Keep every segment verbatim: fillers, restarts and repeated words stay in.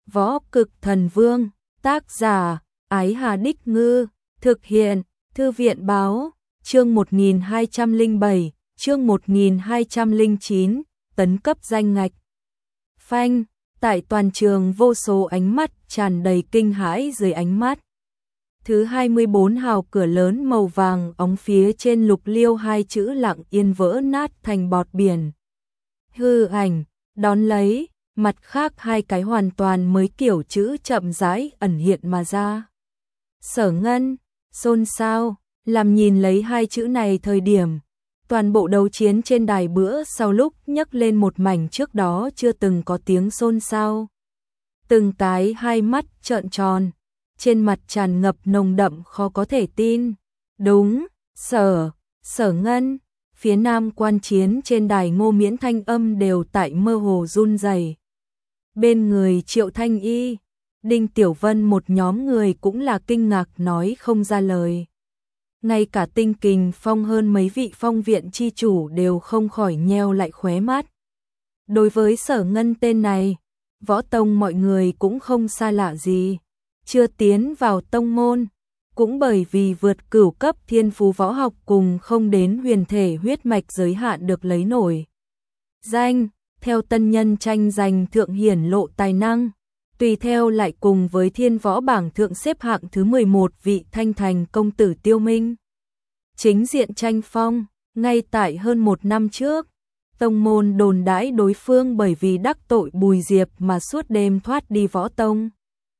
Võ Cực Thần Vương, tác giả, Ái Hà Đích Ngư, thực hiện, Thư viện Báo, chương một nghìn hai trăm lẻ bảy, chương một nghìn hai trăm lẻ chín, tấn cấp danh ngạch. Phanh, tại toàn trường vô số ánh mắt tràn đầy kinh hãi dưới ánh mắt. Thứ hai mươi bốn hào cửa lớn màu vàng óng phía trên lục liêu hai chữ lặng yên vỡ nát thành bọt biển. Hư ảnh, đón lấy, mặt khác hai cái hoàn toàn mới kiểu chữ chậm rãi ẩn hiện mà ra. Sở Ngân, xôn xao, làm nhìn lấy hai chữ này thời điểm. Toàn bộ đấu chiến trên đài bữa sau lúc nhấc lên một mảnh trước đó chưa từng có tiếng xôn xao. Từng cái hai mắt trợn tròn, trên mặt tràn ngập nồng đậm khó có thể tin. Đúng, sở, sở Ngân, phía nam quan chiến trên đài Ngô Miễn thanh âm đều tại mơ hồ run rẩy. Bên người Triệu Thanh Y, Đinh Tiểu Vân một nhóm người cũng là kinh ngạc nói không ra lời. Ngay cả Tinh Kình Phong hơn mấy vị phong viện chi chủ đều không khỏi nheo lại khóe mắt. Đối với Sở Ngân tên này, võ tông mọi người cũng không xa lạ gì. Chưa tiến vào tông môn, cũng bởi vì vượt cửu cấp thiên phú võ học cùng không đến huyền thể huyết mạch giới hạn được lấy nổi danh, theo tân nhân tranh giành thượng hiển lộ tài năng, tùy theo lại cùng với thiên võ bảng thượng xếp hạng thứ mười một vị Thanh Thành công tử Tiêu Minh. Chính diện tranh phong, ngay tại hơn một năm trước, tông môn đồn đãi đối phương bởi vì đắc tội Bùi Diệp mà suốt đêm thoát đi võ tông.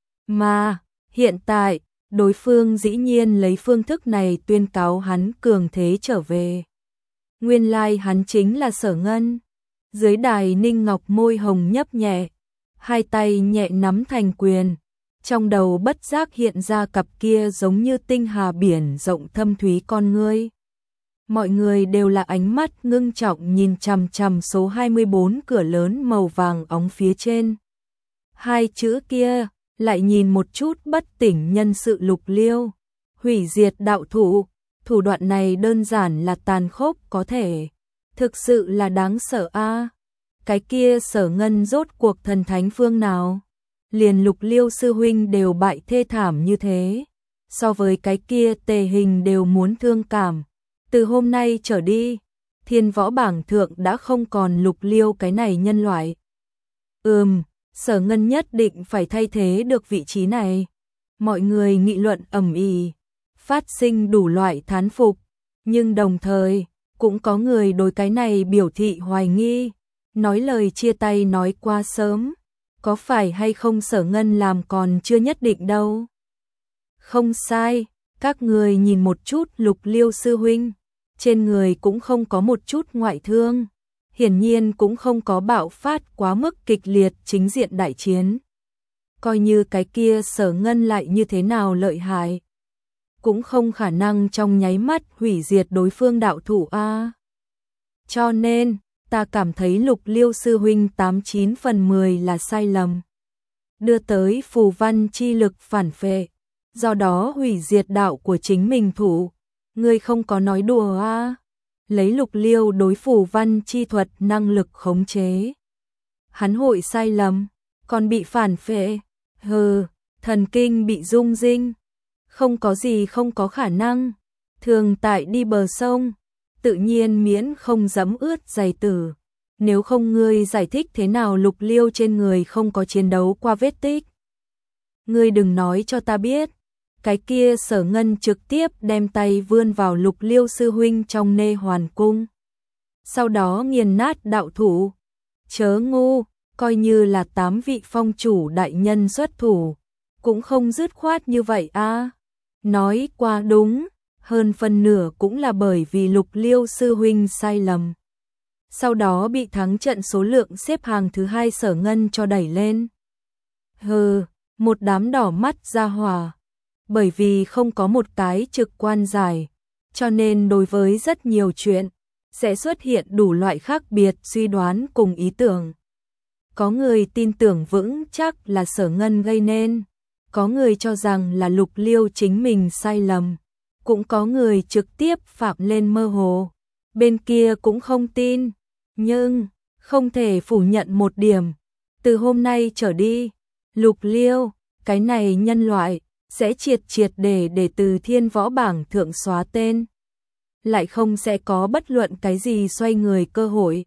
Mà, hiện tại, đối phương dĩ nhiên lấy phương thức này tuyên cáo hắn cường thế trở về. Nguyên lai hắn chính là Sở Ngân. Dưới đài Ninh Ngọc môi hồng nhấp nhẹ, hai tay nhẹ nắm thành quyền, trong đầu bất giác hiện ra cặp kia giống như tinh hà biển rộng thâm thúy con ngươi. Mọi người đều là ánh mắt ngưng trọng nhìn chằm chằm số hai mươi bốn cửa lớn màu vàng óng phía trên. Hai chữ kia, lại nhìn một chút bất tỉnh nhân sự lục liêu, hủy diệt đạo thủ, thủ đoạn này đơn giản là tàn khốc có thể. Thực sự là đáng sợ a. À. Cái kia Sở Ngân rốt cuộc thần thánh phương nào? Liền lục liêu sư huynh đều bại thê thảm như thế. So với cái kia Tề Hình đều muốn thương cảm. Từ hôm nay trở đi, thiên võ bảng thượng đã không còn lục liêu cái này nhân loại. Ừm, Sở Ngân nhất định phải thay thế được vị trí này. Mọi người nghị luận ầm ĩ, phát sinh đủ loại thán phục, nhưng đồng thời cũng có người đối cái này biểu thị hoài nghi, nói lời chia tay nói quá sớm, có phải hay không Sở Ngân làm còn chưa nhất định đâu. Không sai, các người nhìn một chút lục liêu sư huynh, trên người cũng không có một chút ngoại thương, hiển nhiên cũng không có bạo phát quá mức kịch liệt chính diện đại chiến. Coi như cái kia Sở Ngân lại như thế nào lợi hại, cũng không khả năng trong nháy mắt hủy diệt đối phương đạo thủ a. Cho nên, ta cảm thấy lục liêu sư huynh tám chín phần mười là sai lầm. Đưa tới phù văn chi lực phản phệ, do đó hủy diệt đạo của chính mình thủ. Ngươi không có nói đùa a. Lấy lục liêu đối phù văn chi thuật năng lực khống chế. Hắn hội sai lầm, còn bị phản phệ. Hừ, thần kinh bị rung rinh. Không có gì không có khả năng. Thường tại đi bờ sông, tự nhiên miễn không dẫm ướt giày tử. Nếu không ngươi giải thích thế nào lục liêu trên người không có chiến đấu qua vết tích. Ngươi đừng nói cho ta biết. Cái kia Sở Ngân trực tiếp đem tay vươn vào lục liêu sư huynh trong nê hoàn cung. Sau đó nghiền nát đạo thủ. Chớ ngu, coi như là tám vị phong chủ đại nhân xuất thủ. Cũng không dứt khoát như vậy a. À. Nói qua đúng, hơn phần nửa cũng là bởi vì lục liêu sư huynh sai lầm. Sau đó bị thắng trận số lượng xếp hàng thứ hai Sở Ngân cho đẩy lên. Hừ, một đám đỏ mắt ra hỏa. Bởi vì không có một cái trực quan giải, cho nên đối với rất nhiều chuyện, sẽ xuất hiện đủ loại khác biệt suy đoán cùng ý tưởng. Có người tin tưởng vững chắc là Sở Ngân gây nên, có người cho rằng là lục liêu chính mình sai lầm, cũng có người trực tiếp phạm lên mơ hồ, bên kia cũng không tin, nhưng không thể phủ nhận một điểm, từ hôm nay trở đi, Lục Liêu, cái này nhân loại, sẽ triệt triệt để để từ thiên võ bảng thượng xóa tên. Lại không sẽ có bất luận cái gì xoay người cơ hội.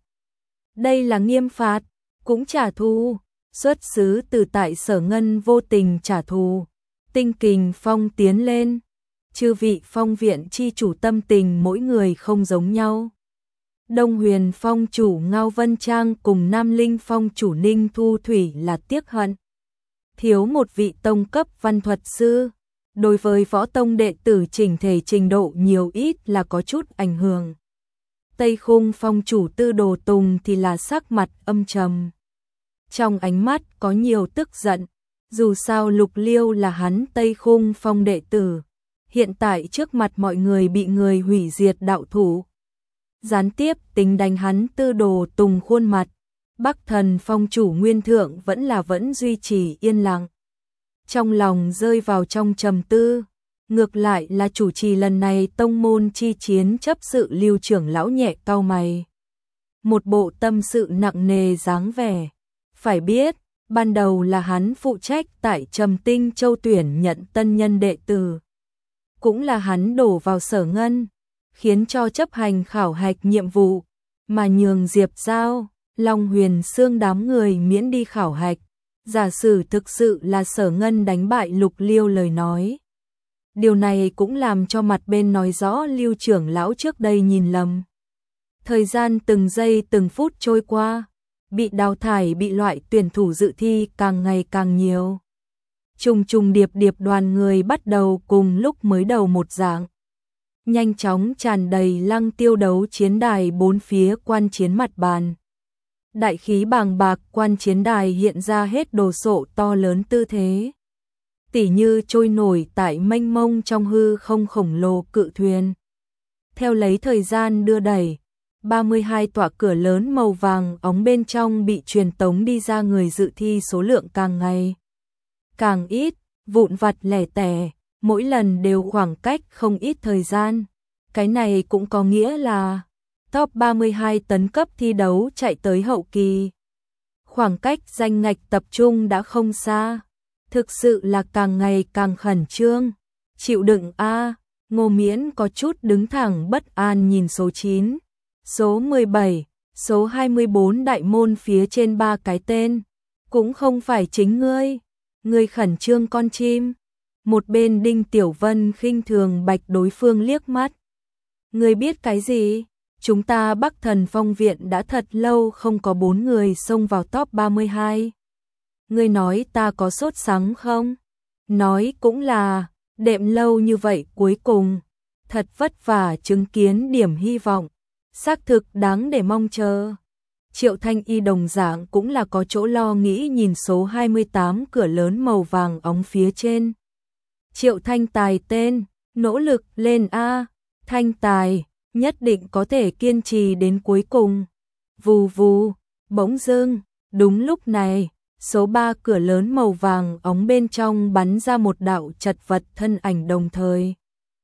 Đây là nghiêm phạt, cũng trả thù, xuất xứ từ tại Sở Ngân vô tình trả thù. Tinh Kình Phong tiến lên. Chư vị phong viện chi chủ tâm tình mỗi người không giống nhau. Đông Huyền Phong chủ Ngao Vân Trang cùng Nam Linh Phong chủ Ninh Thu Thủy là tiếc hận. Thiếu một vị tông cấp văn thuật sư, đối với võ tông đệ tử chỉnh thể trình độ nhiều ít là có chút ảnh hưởng. Tây Khung Phong chủ Tư Đồ Tùng thì là sắc mặt âm trầm. Trong ánh mắt có nhiều tức giận, dù sao Lục Liêu là hắn Tây Khung Phong đệ tử, hiện tại trước mặt mọi người bị người hủy diệt đạo thủ. Gián tiếp tính đánh hắn Tư Đồ Tùng khuôn mặt, Bắc Thần Phong chủ Nguyên Thượng vẫn là vẫn duy trì yên lặng. Trong lòng rơi vào trong trầm tư, ngược lại là chủ trì lần này tông môn chi chiến chấp sự Lưu trưởng lão nhẹ cau mày. Một bộ tâm sự nặng nề dáng vẻ. Phải biết, ban đầu là hắn phụ trách tại Trầm Tinh Châu tuyển nhận tân nhân đệ tử. Cũng là hắn đổ vào Sở Ngân, khiến cho chấp hành khảo hạch nhiệm vụ, mà nhường Diệp Giao, Long Huyền Xương đám người miễn đi khảo hạch. Giả sử thực sự là Sở Ngân đánh bại Lục Liêu lời nói. Điều này cũng làm cho mặt bên nói rõ Lưu trưởng lão trước đây nhìn lầm. Thời gian từng giây từng phút trôi qua, bị đào thải bị loại tuyển thủ dự thi càng ngày càng nhiều. Trùng trùng điệp điệp đoàn người bắt đầu cùng lúc mới đầu một dạng. Nhanh chóng tràn đầy Lăng Tiêu đấu chiến đài bốn phía quan chiến mặt bàn. Đại khí bàng bạc quan chiến đài hiện ra hết đồ sộ to lớn tư thế. Tỉ như trôi nổi tại mênh mông trong hư không khổng lồ cự thuyền. Theo lấy thời gian đưa đẩy, ba mươi hai tọa cửa lớn màu vàng óng bên trong bị truyền tống đi ra người dự thi số lượng càng ngày càng ít, vụn vặt lẻ tẻ, mỗi lần đều khoảng cách không ít thời gian. Cái này cũng có nghĩa là top ba mươi hai tấn cấp thi đấu chạy tới hậu kỳ. Khoảng cách danh ngạch tập trung đã không xa, thực sự là càng ngày càng khẩn trương. Chịu đựng a, Ngô Miễn có chút đứng thẳng bất an nhìn số chín, số mười bảy, số hai mươi bốn đại môn phía trên ba cái tên, cũng không phải chính ngươi, ngươi khẩn trương con chim. Một bên Đinh Tiểu Vân khinh thường bạch đối phương liếc mắt. Ngươi biết cái gì? Chúng ta Bắc Thần Phong viện đã thật lâu không có bốn người xông vào top ba mươi hai. Ngươi nói ta có sốt sắng không? Nói cũng là, đệm lâu như vậy cuối cùng, thật vất vả chứng kiến điểm hy vọng, xác thực đáng để mong chờ. Triệu Thanh Y đồng dạng cũng là có chỗ lo nghĩ nhìn số hai mươi tám cửa lớn màu vàng óng phía trên. Triệu Thanh Tài tên, nỗ lực lên a, Thanh Tài, nhất định có thể kiên trì đến cuối cùng. Vù vù, bỗng dưng, đúng lúc này, số ba cửa lớn màu vàng óng bên trong bắn ra một đạo chật vật thân ảnh đồng thời.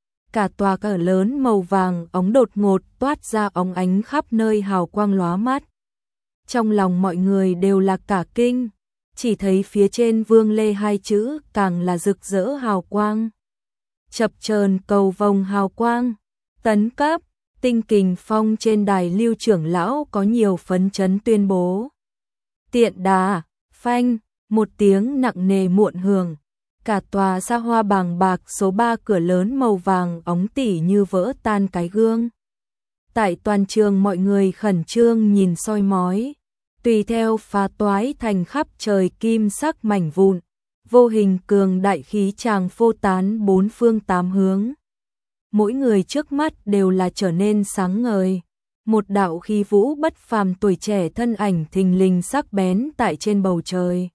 Cả tòa cửa lớn màu vàng óng đột ngột toát ra óng ánh khắp nơi hào quang lóa mắt. Trong lòng mọi người đều là cả kinh, chỉ thấy phía trên Vương Lê hai chữ càng là rực rỡ hào quang. Chập chờn cầu vồng hào quang, tấn cấp, Tinh Kình Phong trên đài Lưu trưởng lão có nhiều phấn chấn tuyên bố. Tiện đà, phanh, một tiếng nặng nề muộn hưởng, cả tòa xa hoa bàng bạc số ba cửa lớn màu vàng óng tỉ như vỡ tan cái gương. Tại toàn trường mọi người khẩn trương nhìn soi mói, tùy theo phá toái thành khắp trời kim sắc mảnh vụn, vô hình cường đại khí tràng phô tán bốn phương tám hướng. Mỗi người trước mắt đều là trở nên sáng ngời, một đạo khí vũ bất phàm tuổi trẻ thân ảnh thình lình sắc bén tại trên bầu trời.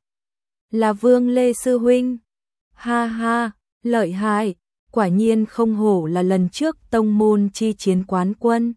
Là Vương Lê sư huynh. Ha ha, lợi hại, quả nhiên không hổ là lần trước tông môn chi chiến quán quân.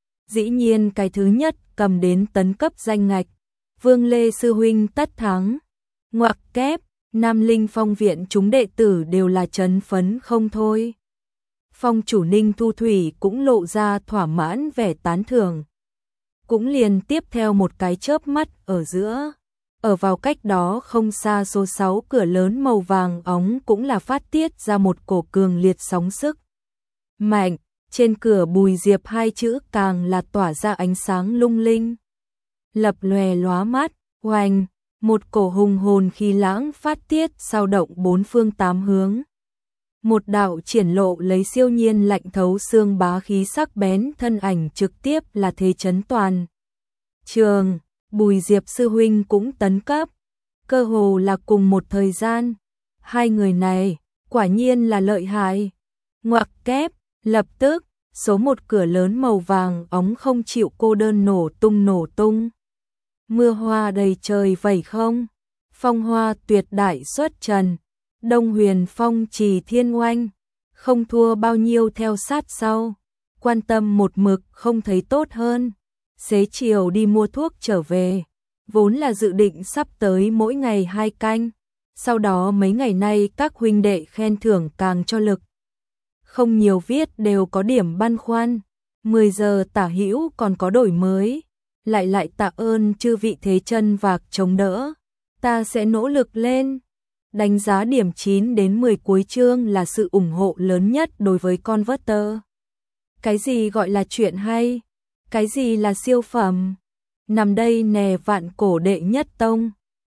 Dĩ nhiên cái thứ nhất cầm đến tấn cấp danh ngạch, Vương Lê sư huynh tất thắng. Ngoặc kép, Nam Linh Phong viện chúng đệ tử đều là chấn phấn không thôi. Phong chủ Ninh Thu Thủy cũng lộ ra thỏa mãn vẻ tán thưởng. Cũng liền tiếp theo một cái chớp mắt ở giữa, ở vào cách đó không xa số sáu cửa lớn màu vàng óng cũng là phát tiết ra một cổ cường liệt sóng sức mạnh, trên cửa Bùi Diệp hai chữ càng là tỏa ra ánh sáng lung linh, lập lòe lóa mắt, oanh, một cổ hùng hồn khí lãng phát tiết sao động bốn phương tám hướng. Một đạo triển lộ lấy siêu nhiên lạnh thấu xương bá khí sắc bén thân ảnh trực tiếp là thế chấn toàn trường. Bùi Diệp sư huynh cũng tấn cấp, cơ hồ là cùng một thời gian. Hai người này quả nhiên là lợi hại. Ngoặc kép, lập tức số một cửa lớn màu vàng óng không chịu cô đơn nổ tung nổ tung. Mưa hoa đầy trời vẩy không, phong hoa tuyệt đại xuất trần, Đông Huyền Phong Trì Thiên Oanh, không thua bao nhiêu theo sát sau, quan tâm một mực không thấy tốt hơn. Xế chiều đi mua thuốc trở về, vốn là dự định sắp tới mỗi ngày hai canh, sau đó mấy ngày nay các huynh đệ khen thưởng càng cho lực. Không nhiều viết đều có điểm băn khoăn, mười giờ tả hữu còn có đổi mới, lại lại tạ ơn chư vị thế chân vạc chống đỡ, ta sẽ nỗ lực lên. Đánh giá điểm chín đến mười cuối chương là sự ủng hộ lớn nhất đối với Converter. Cái gì gọi là chuyện hay? Cái gì là siêu phẩm? Nằm đây nè vạn cổ đệ nhất tông.